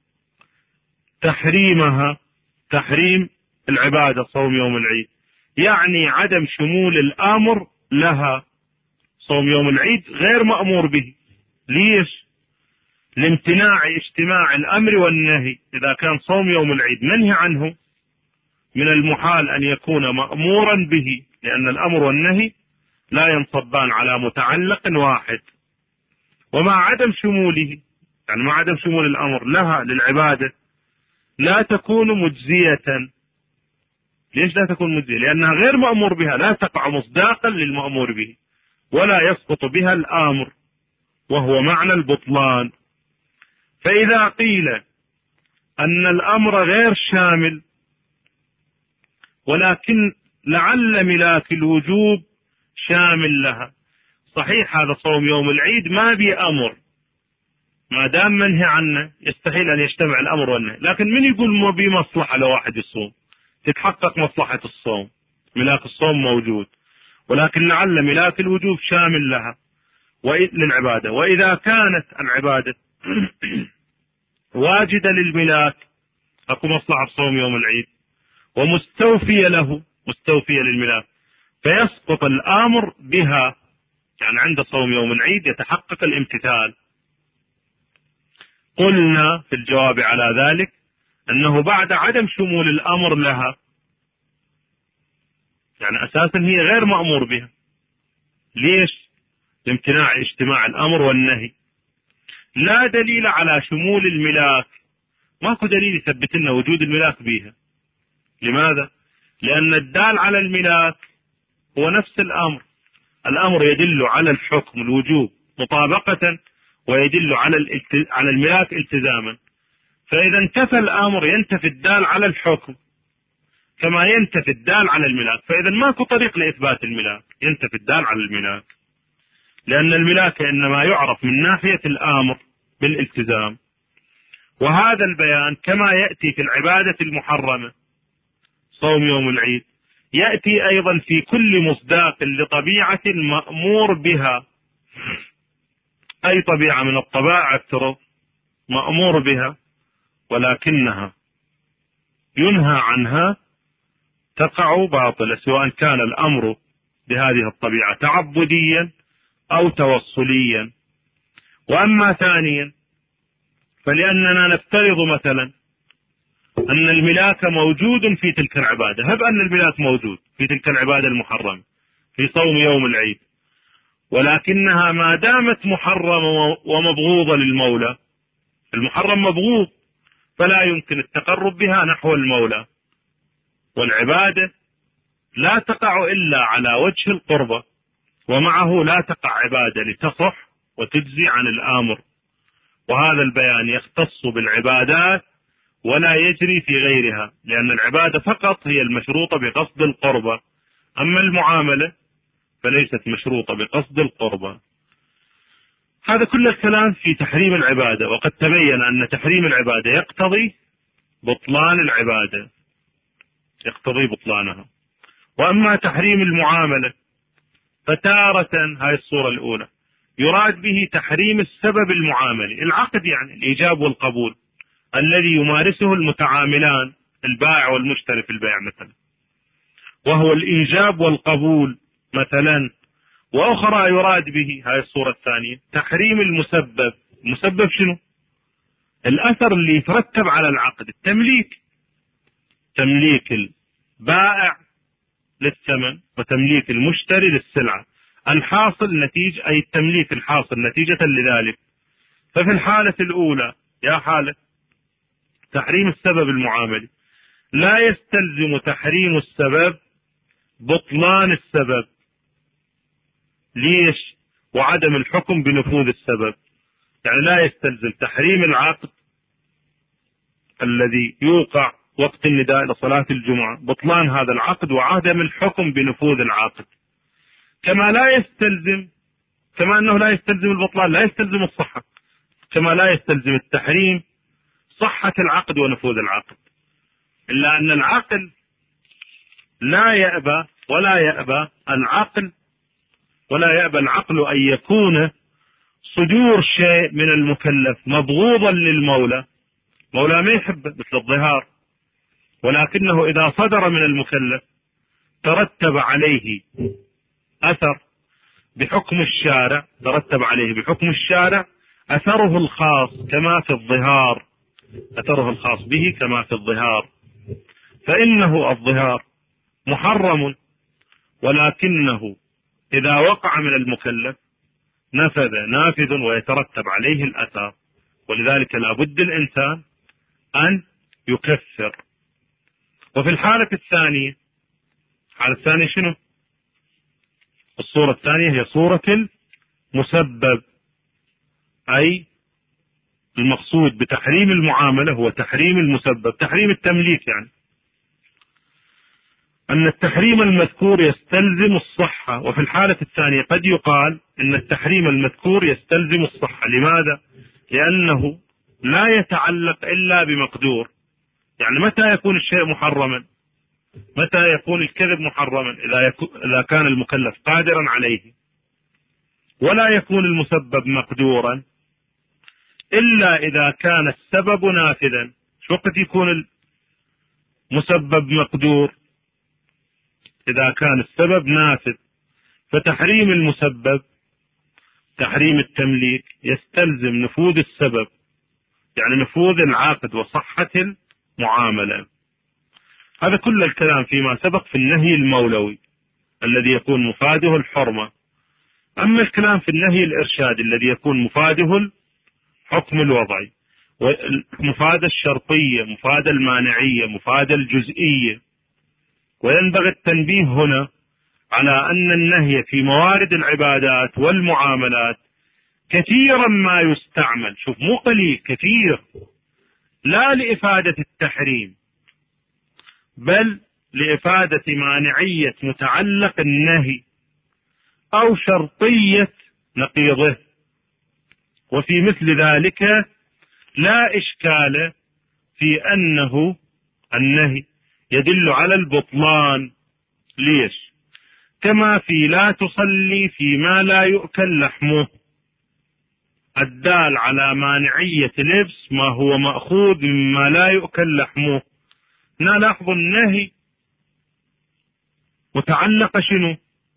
تحريمها تحريم العبادة صوم يوم العيد يعني عدم شمول الأمر لها. صوم يوم العيد غير مأمور به. ليش؟ لامتناع اجتماع الأمر والنهي. إذا كان صوم يوم العيد منهي عنه من المحال أن يكون مأمورا به، لأن الأمر والنهي لا ينصبان على متعلق واحد. ومع عدم شموله، يعني مع عدم شمول الأمر لها للعبادة، لا تكون مجزية. ليش لا تكون مجزية؟ لأنها غير مأمور بها، لا تقع مصداقا للمأمور به، ولا يسقط بها الآمر، وهو معنى البطلان. فإذا قيل أن الأمر غير شامل ولكن لعل ملاك الوجوب شامل لها، صحيح هذا صوم يوم العيد ما بي أمر، ما دام منهي عنه يستحيل أن يجتمع الأمر والنهي. لكن من يقول ما بي مصلحة لو واحد يصوم؟ تتحقق مصلحة الصوم، ملاك الصوم موجود، ولكن لعل ملاك الوجوب شامل لها للعبادة. وإذا كانت العبادة واجدة للملاك، أكو مصلحة صوم يوم العيد، ومستوفية له، مستوفية للملاك، فيسقط الآمر بها. يعني عند صوم يوم العيد يتحقق الامتثال. قلنا في الجواب على ذلك أنه بعد عدم شمول الأمر لها، يعني أساسا هي غير مأمور بها. ليش؟ لامتناع اجتماع الأمر والنهي. لا دليل على شمول الملاك، ماكو دليل يثبت لنا وجود الملاك بها. لماذا؟ لأن الدال على الملاك هو نفس الأمر. الأمر يدل على الحكم الوجوب مطابقة، ويدل على على الملاك التزاما. فإذا انتفى الأمر ينتفي الدال على الحكم كما ينتفي الدال على الملاك. فإذا ماكو طريق لإثبات الملاك، ينتفي الدال على الملاك، لأن الملاك إنما يعرف من ناحية الآمر بالالتزام. وهذا البيان كما يأتي في العبادة المحرمة صوم يوم العيد، يأتي أيضا في كل مصداق لطبيعة مأمور بها. أي طبيعة من الطبائع افترض مأمور بها ولكنها ينهى عنها، تقع باطلة، سواء كان الأمر بهذه الطبيعة تعبديا أو توصليا. وأما ثانيا فلأننا نفترض مثلا أن الملاك موجود في تلك العبادة، هب أن الملاك موجود في تلك العبادة المحرمة في صوم يوم العيد، ولكنها ما دامت محرمة ومبغوضة للمولى، المحرم مبغوض، فلا يمكن التقرب بها نحو المولى. والعبادة لا تقع إلا على وجه القربة، ومعه لا تقع عبادة لتصح وتجزي عن الآمر. وهذا البيان يختص بالعبادات ولا يجري في غيرها، لأن العبادة فقط هي المشروطة بقصد القربة، أما المعاملة فليست مشروطة بقصد القربة. هذا كل الكلام في تحريم العبادة، وقد تبين أن تحريم العبادة يقتضي بطلان العبادة، يقتضي بطلانها. وأما تحريم المعاملة فتارة، هاي الصورة الأولى، يراد به تحريم السبب المعاملي، العقد، يعني الإيجاب والقبول الذي يمارسه المتعاملان، البائع والمشتري في البيع مثلا، وهو الإيجاب والقبول مثلا. وأخرى يراد به، هاي الصورة الثانية، تحريم المسبب. المسبب شنو؟ الأثر اللي يترتب على العقد، التمليك. تمليك البائع للثمن وتمليك المشتري للسلعة، الحاصل نتيجة أي التمليك الحاصل نتيجة لذلك. ففي الحالة الأولى يا حالة تحريم السبب المعاملي لا يستلزم تحريم السبب بطلان السبب. ليش؟ وعدم الحكم بنفوذ السبب، يعني لا يستلزم تحريم العقد الذي يوقع وقت النداء لصلاة الجمعة بطلان هذا العقد وعدم الحكم بنفوذ العقد، كما لا يستلزم كما أنه لا يستلزم البطلان، لا يستلزم الصحة، كما لا يستلزم التحريم صحة العقد ونفوذ العقد. إلا أن العقل لا يأبى ولا يأبى العقل ولا يأبى العقل أن يكون صدور شيء من المكلف مبغوضا للمولى، مولى ما يحبه مثل الظهار، ولكنه إذا صدر من المكلف ترتب عليه أثر بحكم الشارع، ترتب عليه بحكم الشارع أثره الخاص كما في الظهار، أثره الخاص به كما في الظهار، فإنه الظهار محرم، ولكنه إذا وقع من المكلف نفذ نافذ ويترتب عليه الأثر، ولذلك لا بد الإنسان أن يكفر. وفي الحالة الثانية، الحالة الثانية شنو؟ الصورة الثانية هي صورة المسبب، أي المقصود بتحريم المعاملة هو تحريم المسبب، تحريم التمليك، يعني أن التحريم المذكور يستلزم الصحة. وفي الحالة الثانية قد يقال أن التحريم المذكور يستلزم الصحة. لماذا؟ لأنه لا يتعلق إلا بمقدور. يعني متى يكون الشيء محرما؟ متى يكون الكذب محرما؟ إذا, إذا كان المكلف قادرا عليه. ولا يكون المسبب مقدورا إلا إذا كان السبب نافذا. شو وقت يكون المسبب مقدور؟ إذا كان السبب نافذ. فتحريم المسبب تحريم التمليك يستلزم نفوذ السبب، يعني نفوذ العقد وصحة المعاملة. هذا كل الكلام فيما سبق في النهي المولوي الذي يكون مفاده الحرمة. أما الكلام في النهي الإرشادي الذي يكون مفاده الحكم الوضعي، ومفادة الشرطية، مفادة المانعية، مفادة الجزئية. وينبغي التنبيه هنا على أن النهي في موارد العبادات والمعاملات كثيرا ما يستعمل، شوف مو قليل، كثير، لا لإفادة التحريم بل لإفادة مانعية متعلق النهي أو شرطية نقيضه. وفي مثل ذلك لا إشكال في أنه النهي يدل على البطلان. ليش؟ كما في لا تصلي فيما لا يؤكل لحمه، الدال على مانعية لبس ما هو مأخوذ مما لا يؤكل لحمه. نلاحظ النهي متعلق شنو؟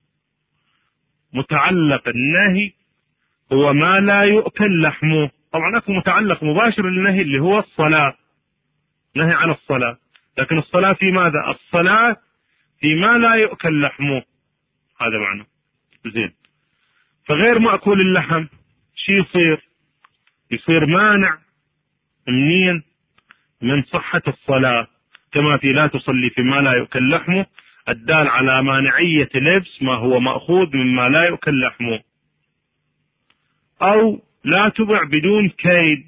متعلق النهي هو ما لا يؤكل لحمه. طبعا اكو متعلق مباشر للنهي اللي هو الصلاة، نهي عن الصلاة، لكن الصلاة في ماذا؟ الصلاة في ما لا يؤكل لحمه، هذا معنى زين. فغير مأكول اللحم شي يصير؟ يصير مانع منين؟ من صحة الصلاة، كما في لا تصلي فيما لا يؤكل لحمه الدال على مانعية لبس ما هو مأخوذ مما لا يؤكل لحمه. أو لا تبع بدون كيل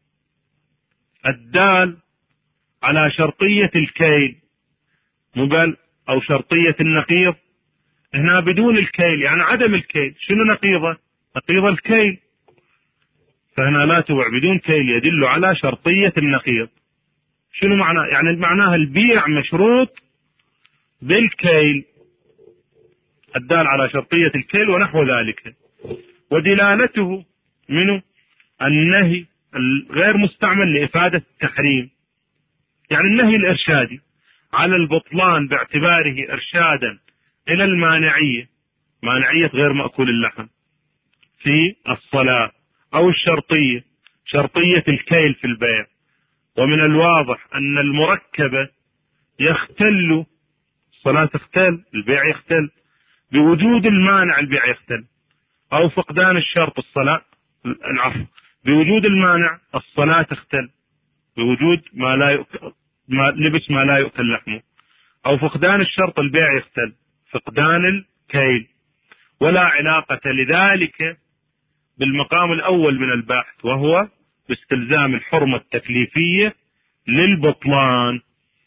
الدال على شرطية الكيل، مبال أو شرطية النقيض. هنا بدون الكيل يعني عدم الكيل. شنو نقيضة؟ نقيض الكيل. فهنا لا تبع بدون كيل يدل على شرطية النقيض. شنو معناه؟ يعني معناها البيع مشروط بالكيل الدال على شرطية الكيل ونحو ذلك. ودلالته منه النهي غير مستعمل لإفادة التحريم، يعني النهي الإرشادي على البطلان باعتباره إرشادا إلى المانعية، مانعية غير مأكول اللحم في الصلاة، أو الشرطية، شرطية الكيل في البيع. ومن الواضح أن المركبة يختل، الصلاة تختل، البيع يختل بوجود المانع، البيع يختل، أو فقدان الشرط الصلاة، العفو، بوجود المانع الصلاة تختل، بوجود ما لا يؤكل، ما لبس ما لا يؤكل لحمه، أو فقدان الشرط البيع يختل، فقدان الكيل. ولا علاقة لذلك بالمقام الأول من البحث، وهو باستلزام الحرمة التكليفية للبطلان.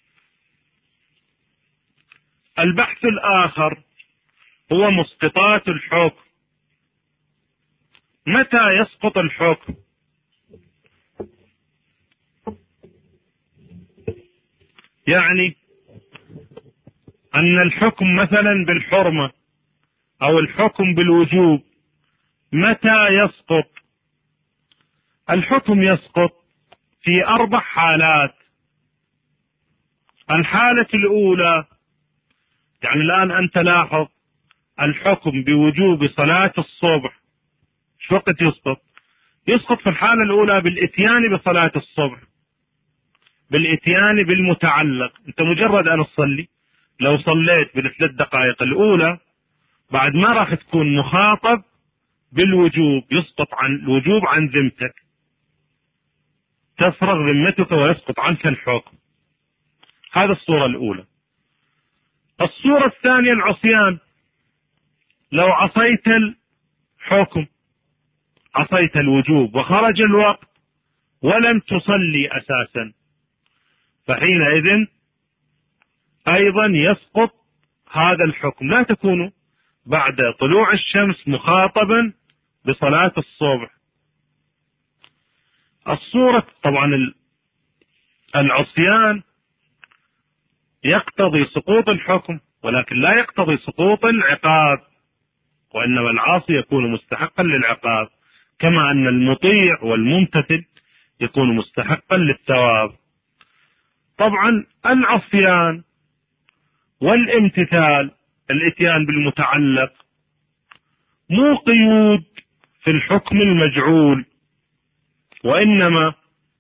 البحث الآخر هو مسقطات الحكم. متى يسقط الحكم؟ يعني أن الحكم مثلا بالحرمة أو الحكم بالوجوب متى يسقط؟ الحكم يسقط في أربع حالات. الحالة الأولى، يعني الآن أنت لاحظ الحكم بوجوب صلاة الصبح شو وقت يسقط؟ يسقط في الحالة الأولى بالإتيان بصلاة الصبح، بالإتيان بالمتعلق. أنت مجرد أن تصلي، لو صليت بالثلاث دقائق الأولى بعد ما راح تكون مخاطب بالوجوب، يسقط عن الوجوب عن ذمتك، تفرغ ذمتك ويسقط عنك الحكم. هذا الصورة الأولى. الصورة الثانية العصيان. لو عصيت الحكم، عصيت الوجوب وخرج الوقت ولم تصلي أساسا، فحينئذ أيضا يسقط هذا الحكم. لا تكون بعد طلوع الشمس مخاطبا بصلاة الصبح. الصورة طبعا العصيان يقتضي سقوط الحكم ولكن لا يقتضي سقوط العقاب، وإنما العاصي يكون مستحقا للعقاب، كما أن المطيع والممتثل يكون مستحقا للثواب. طبعا العصيان والامتثال، الاتيان بالمتعلق، مو قيود في الحكم المجعول، وإنما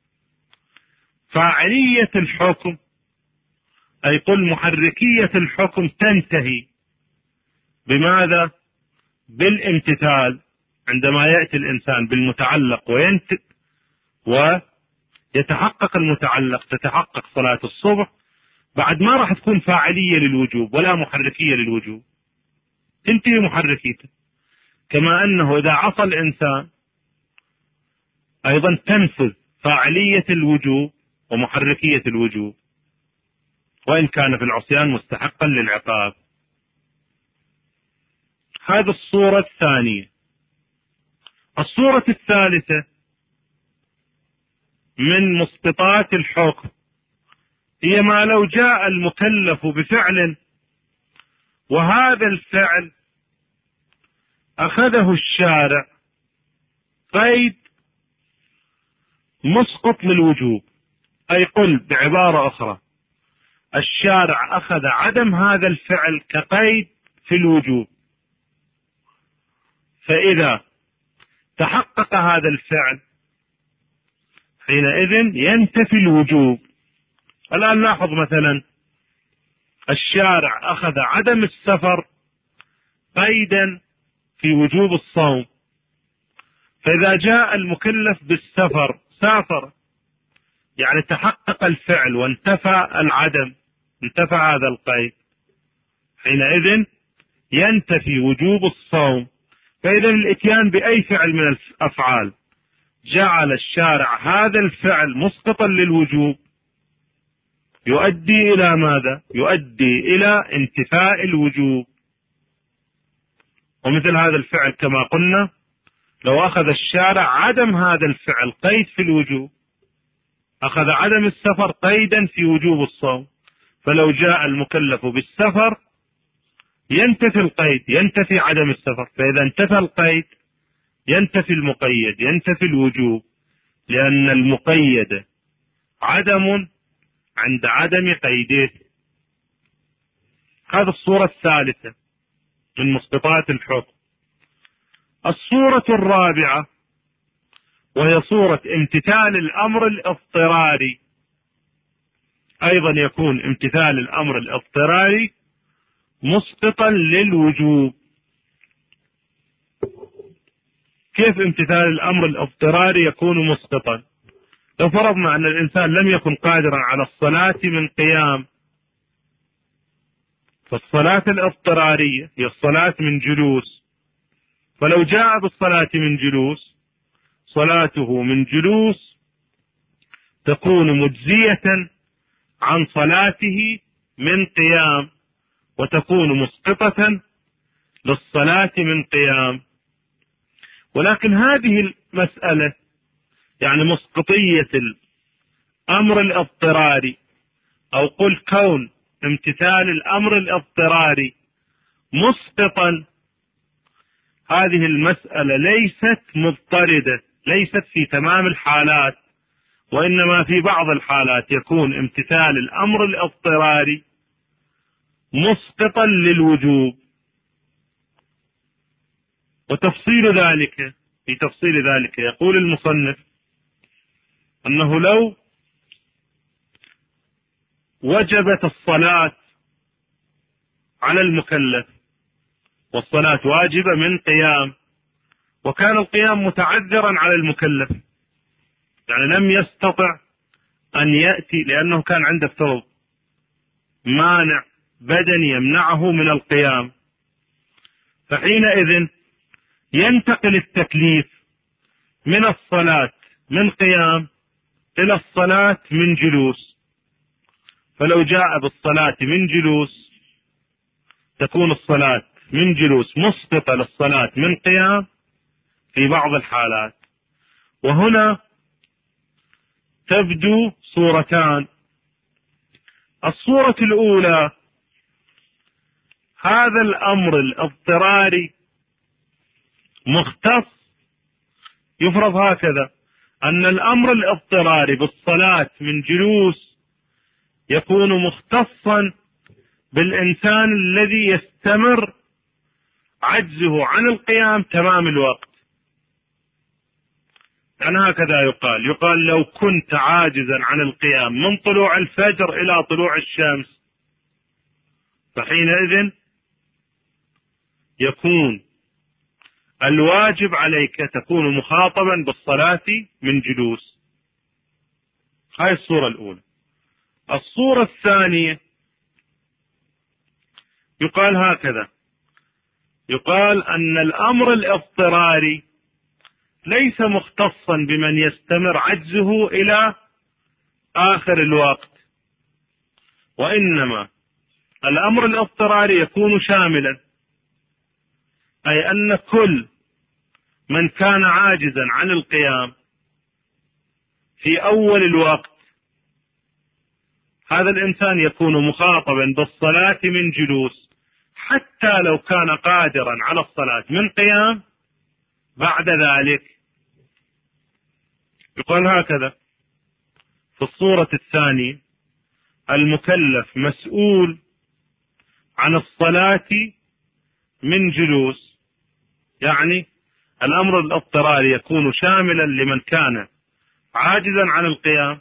فاعلية الحكم، أي قل محركية الحكم تنتهي بماذا؟ بالامتثال. عندما يأتي الإنسان بالمتعلق وينت ويتحقق المتعلق، تتحقق صلاة الصبح، بعد ما راح تكون فاعلية للوجوب ولا محركية للوجوب، تنتهي محركيته. كما أنه إذا عصى الإنسان أيضا تنفذ فاعلية الوجوب ومحركية الوجوب، وإن كان في العصيان مستحقا للعقاب. هذه الصورة الثانية. الصورة الثالثة من مسقطات الحكم هي ما لو جاء المكلف بفعل وهذا الفعل أخذه الشارع قيد مسقط للوجوب. أي قل بعبارة أخرى، الشارع أخذ عدم هذا الفعل كقيد في الوجوب، فإذا تحقق هذا الفعل حينئذ ينتفي الوجوب. الآن لاحظ مثلا الشارع أخذ عدم السفر قيدا في وجوب الصوم، فإذا جاء المكلف بالسفر سافر، يعني تحقق الفعل وانتفى العدم، انتفى هذا القيد، حينئذ ينتفي وجوب الصوم. فإذا الاتيان بأي فعل من الأفعال جعل الشارع هذا الفعل مسقطا للوجوب يؤدي إلى ماذا؟ يؤدي إلى انتفاء الوجوب. ومثل هذا الفعل كما قلنا، لو أخذ الشارع عدم هذا الفعل قيد في الوجوب، أخذ عدم السفر قيدا في وجوب الصوم، فلو جاء المكلف بالسفر ينتفي القيد، ينتفي عدم السفر، فإذا انتفى القيد ينتفي المقيد، ينتفي الوجوب، لأن المقيد عدم عند عدم قيده. هذه الصورة الثالثة من مسقطات الحكم. الصورة الرابعة وهي صورة امتثال الأمر الاضطراري. أيضا يكون امتثال الأمر الاضطراري مسقطا للوجوب. كيف امتثال الأمر الاضطراري يكون مسقطا؟ لو فرضنا أن الإنسان لم يكن قادرا على الصلاة من قيام، فالصلاة الاضطرارية هي الصلاة من جلوس، فلو جاء بالصلاة من جلوس صلاته من جلوس تكون مجزية عن صلاته من قيام، وتكون مسقطة للصلاة من قيام. ولكن هذه المسألة يعني مسقطية الأمر الاضطراري، أو قل كون امتثال الأمر الاضطراري مسقطا، هذه المسألة ليست مضطردة، ليست في تمام الحالات، وإنما في بعض الحالات يكون امتثال الأمر الاضطراري مسقطا للوجوب. وتفصيل ذلك في تفصيل ذلك يقول المصنف أنه لو وجبت الصلاة على المكلف، والصلاة واجبة من قيام، وكان القيام متعذرا على المكلف، يعني لم يستطع أن يأتي لأنه كان عنده فرض مانع بدني يمنعه من القيام، فحينئذ ينتقل التكليف من الصلاة من قيام إلى الصلاة من جلوس. فلو جاء بالصلاة من جلوس تكون الصلاة من جلوس مسقطة للصلاة من قيام في بعض الحالات. وهنا تبدو صورتان. الصورة الأولى هذا الأمر الاضطراري مختص، يفرض هكذا أن الأمر الاضطراري بالصلاة من جلوس يكون مختصا بالإنسان الذي يستمر عجزه عن القيام تمام الوقت. يعني هكذا يقال يقال لو كنت عاجزا عن القيام من طلوع الفجر إلى طلوع الشمس، فحينئذ يكون الواجب عليك تكون مخاطبا بالصلاة من جلوس. هاي الصورة الأولى. الصورة الثانية يقال هكذا، يقال أن الأمر الاضطراري ليس مختصا بمن يستمر عجزه إلى آخر الوقت، وإنما الأمر الاضطراري يكون شاملا، أي أن كل من كان عاجزا عن القيام في أول الوقت هذا الإنسان يكون مخاطبا بالصلاة من جلوس، حتى لو كان قادرا على الصلاة من قيام بعد ذلك. يقول هكذا في الصورة الثانية المكلف مسؤول عن الصلاة من جلوس، يعني الأمر الاضطراري يكون شاملا لمن كان عاجزا عن القيام،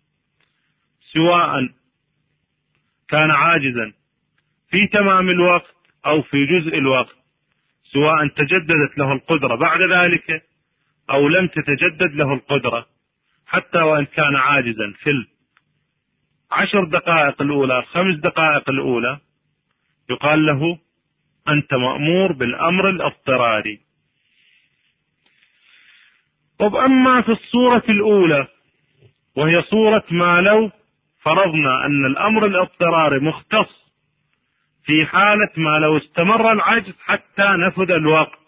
سواء كان عاجزا في تمام الوقت أو في جزء الوقت، سواء تجددت له القدرة بعد ذلك أو لم تتجدد له القدرة، حتى وإن كان عاجزا في العشر دقائق الأولى خمس دقائق الأولى يقال له أنت مأمور بالأمر الاضطراري. طب أما في الصورة الأولى وهي صورة ما لو فرضنا أن الأمر الاضطراري مختص في حالة ما لو استمر العجز حتى نفذ الوقت.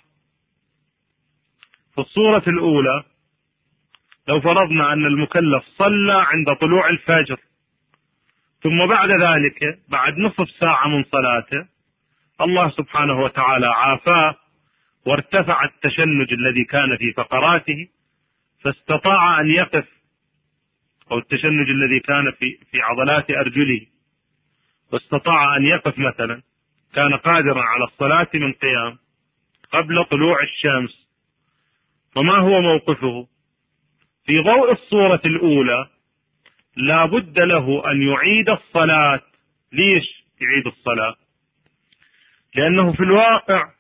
في الصورة الأولى لو فرضنا أن المكلف صلى عند طلوع الفجر، ثم بعد ذلك بعد نصف ساعة من صلاته الله سبحانه وتعالى عافاه وارتفع التشنج الذي كان في فقراته فاستطاع أن يقف، أو التشنج الذي كان في في عضلات أرجله، واستطاع أن يقف مثلا، كان قادرا على الصلاة من قيام قبل طلوع الشمس. فما هو موقفه؟ في ضوء الصورة الأولى لا بد له أن يعيد الصلاة. ليش يعيد الصلاة؟ لأنه في الواقع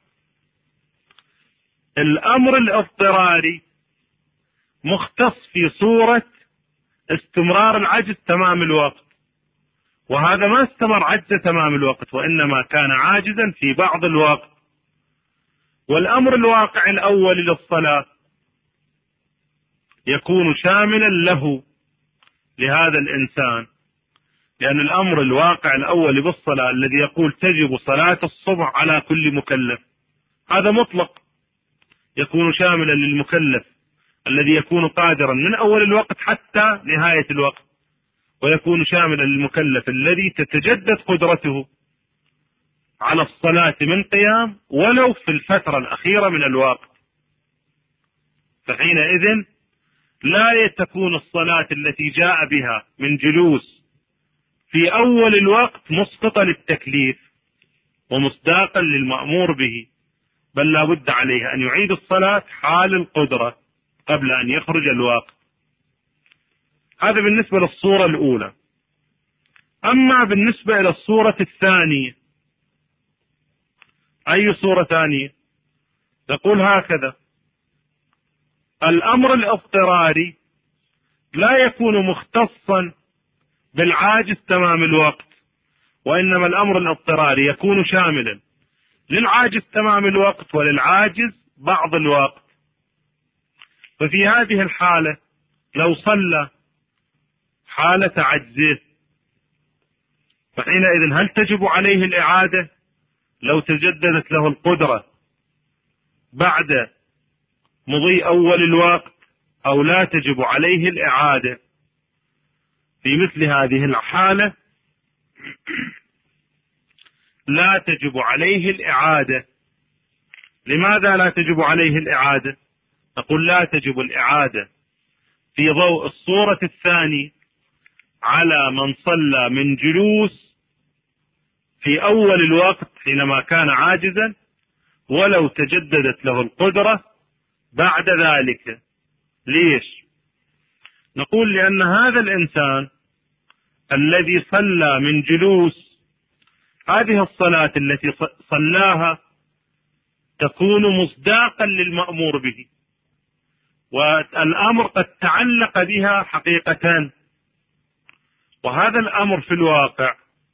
الأمر الاضطراري مختص في صورة استمرار العجز تمام الوقت، وهذا ما استمر عجزه تمام الوقت، وإنما كان عاجزا في بعض الوقت. والأمر الواقع الأول للصلاة يكون شاملا له لهذا الإنسان، لأن الأمر الواقع الأول بالصلاة الذي يقول تجب صلاة الصبح على كل مكلف هذا مطلق، يكون شاملا للمكلف الذي يكون قادرا من أول الوقت حتى نهاية الوقت، ويكون شاملا للمكلف الذي تتجدد قدرته على الصلاة من قيام ولو في الفترة الأخيرة من الوقت. فحينئذ لا تكون الصلاة التي جاء بها من جلوس في أول الوقت مسقطة للتكليف ومصداقا للمأمور به، بل لا بد عليه أن يعيد الصلاة حال القدرة قبل أن يخرج الوقت. هذا بالنسبة للصورة الأولى. أما بالنسبة إلى الصورة الثانية، أي صورة ثانية؟ تقول هكذا: الأمر الاضطراري لا يكون مختصا بالعاجز تمام الوقت، وإنما الأمر الاضطراري يكون شاملا للعاجز تمام الوقت وللعاجز بعض الوقت. ففي هذه الحالة لو صلى حالة عجزه فحينئذ هل تجب عليه الإعادة لو تجددت له القدرة بعد مضي أول الوقت، أو لا تجب عليه الإعادة؟ في مثل هذه الحالة لا تجب عليه الإعادة. لماذا لا تجب عليه الإعادة؟ نقول لا تجب الإعادة في ضوء الصورة الثانية على من صلى من جلوس في أول الوقت حينما كان عاجزا ولو تجددت له القدرة بعد ذلك. ليش؟ نقول لأن هذا الإنسان الذي صلى من جلوس هذه الصلاة التي صلاها تكون مصداقا للمأمور به، والأمر قد تعلق بها حقيقة، وهذا الأمر في الواقع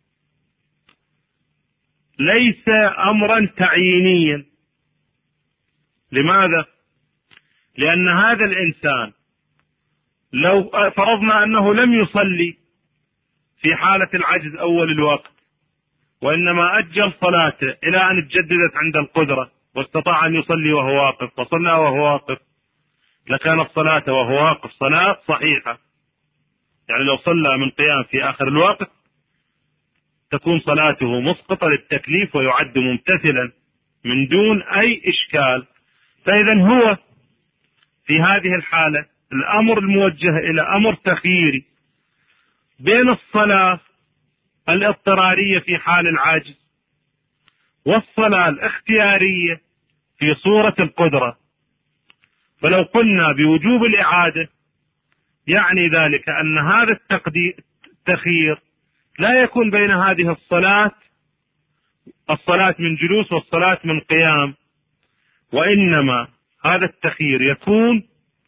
ليس أمرا تعيينيا. لماذا؟ لأن هذا الإنسان لو فرضنا أنه لم يصلي في حالة العجز أول الوقت، وإنما أجل صلاته إلى أن تجددت عند القدرة واستطاع أن يصلي وهو واقف، فصلى وهو واقف، لكانت صلاته وهو واقف صلاة صحيحة. يعني لو صلى من قيام في آخر الوقت تكون صلاته مسقطة للتكليف ويعد ممتثلا من دون أي إشكال. فإذا هو في هذه الحالة الأمر الموجه إلى أمر تخييري بين الصلاة الاضطرارية في حال العاجز والصلاة الاختيارية في صورة القدرة. فلو قلنا بوجوب الإعادة يعني ذلك أن هذا التخيير لا يكون بين هذه الصلاة الصلاة من جلوس والصلاة من قيام، وإنما هذا التخيير يكون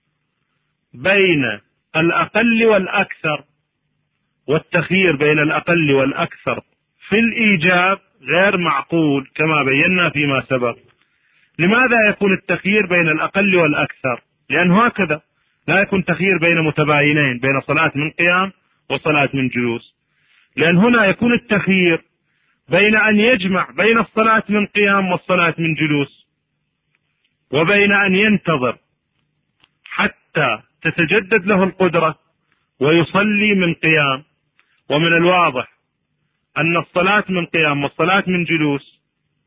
بين الأقل والأكثر، والتخيير بين الأقل والأكثر في الإيجاب غير معقول كما بينا فيما سبق. لماذا يكون التخيير بين الأقل والأكثر؟ لأنه هكذا لا يكون تخيير بين متباينين بين صلاة من قيام وصلاة من جلوس، لأن هنا يكون التخيير بين أن يجمع بين الصلاة من قيام والصلاة من جلوس، وبين أن ينتظر حتى تتجدد له القدرة ويصلي من قيام. ومن الواضح أن الصلاة من قيام والصلاة من جلوس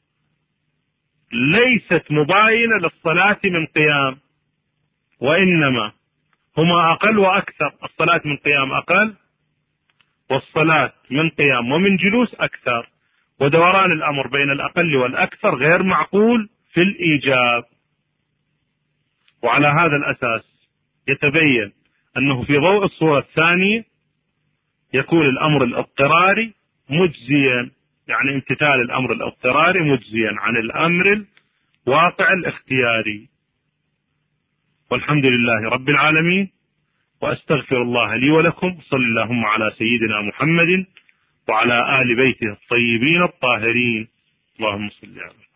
ليست مباينة للصلاة من قيام، وإنما هما أقل وأكثر. الصلاة من قيام أقل والصلاة من قيام ومن جلوس أكثر، ودوران الأمر بين الأقل والأكثر غير معقول في الإيجاب. وعلى هذا الأساس يتبين أنه في ضوء الصورة الثانية يكون الأمر الاضطراري مجزيا، يعني امتثال الأمر الاضطراري مجزيا عن الأمر الواقع الاختياري. والحمد لله رب العالمين، وأستغفر الله لي ولكم. صل اللهم على سيدنا محمد وعلى آل بيته الطيبين الطاهرين. اللهم صل على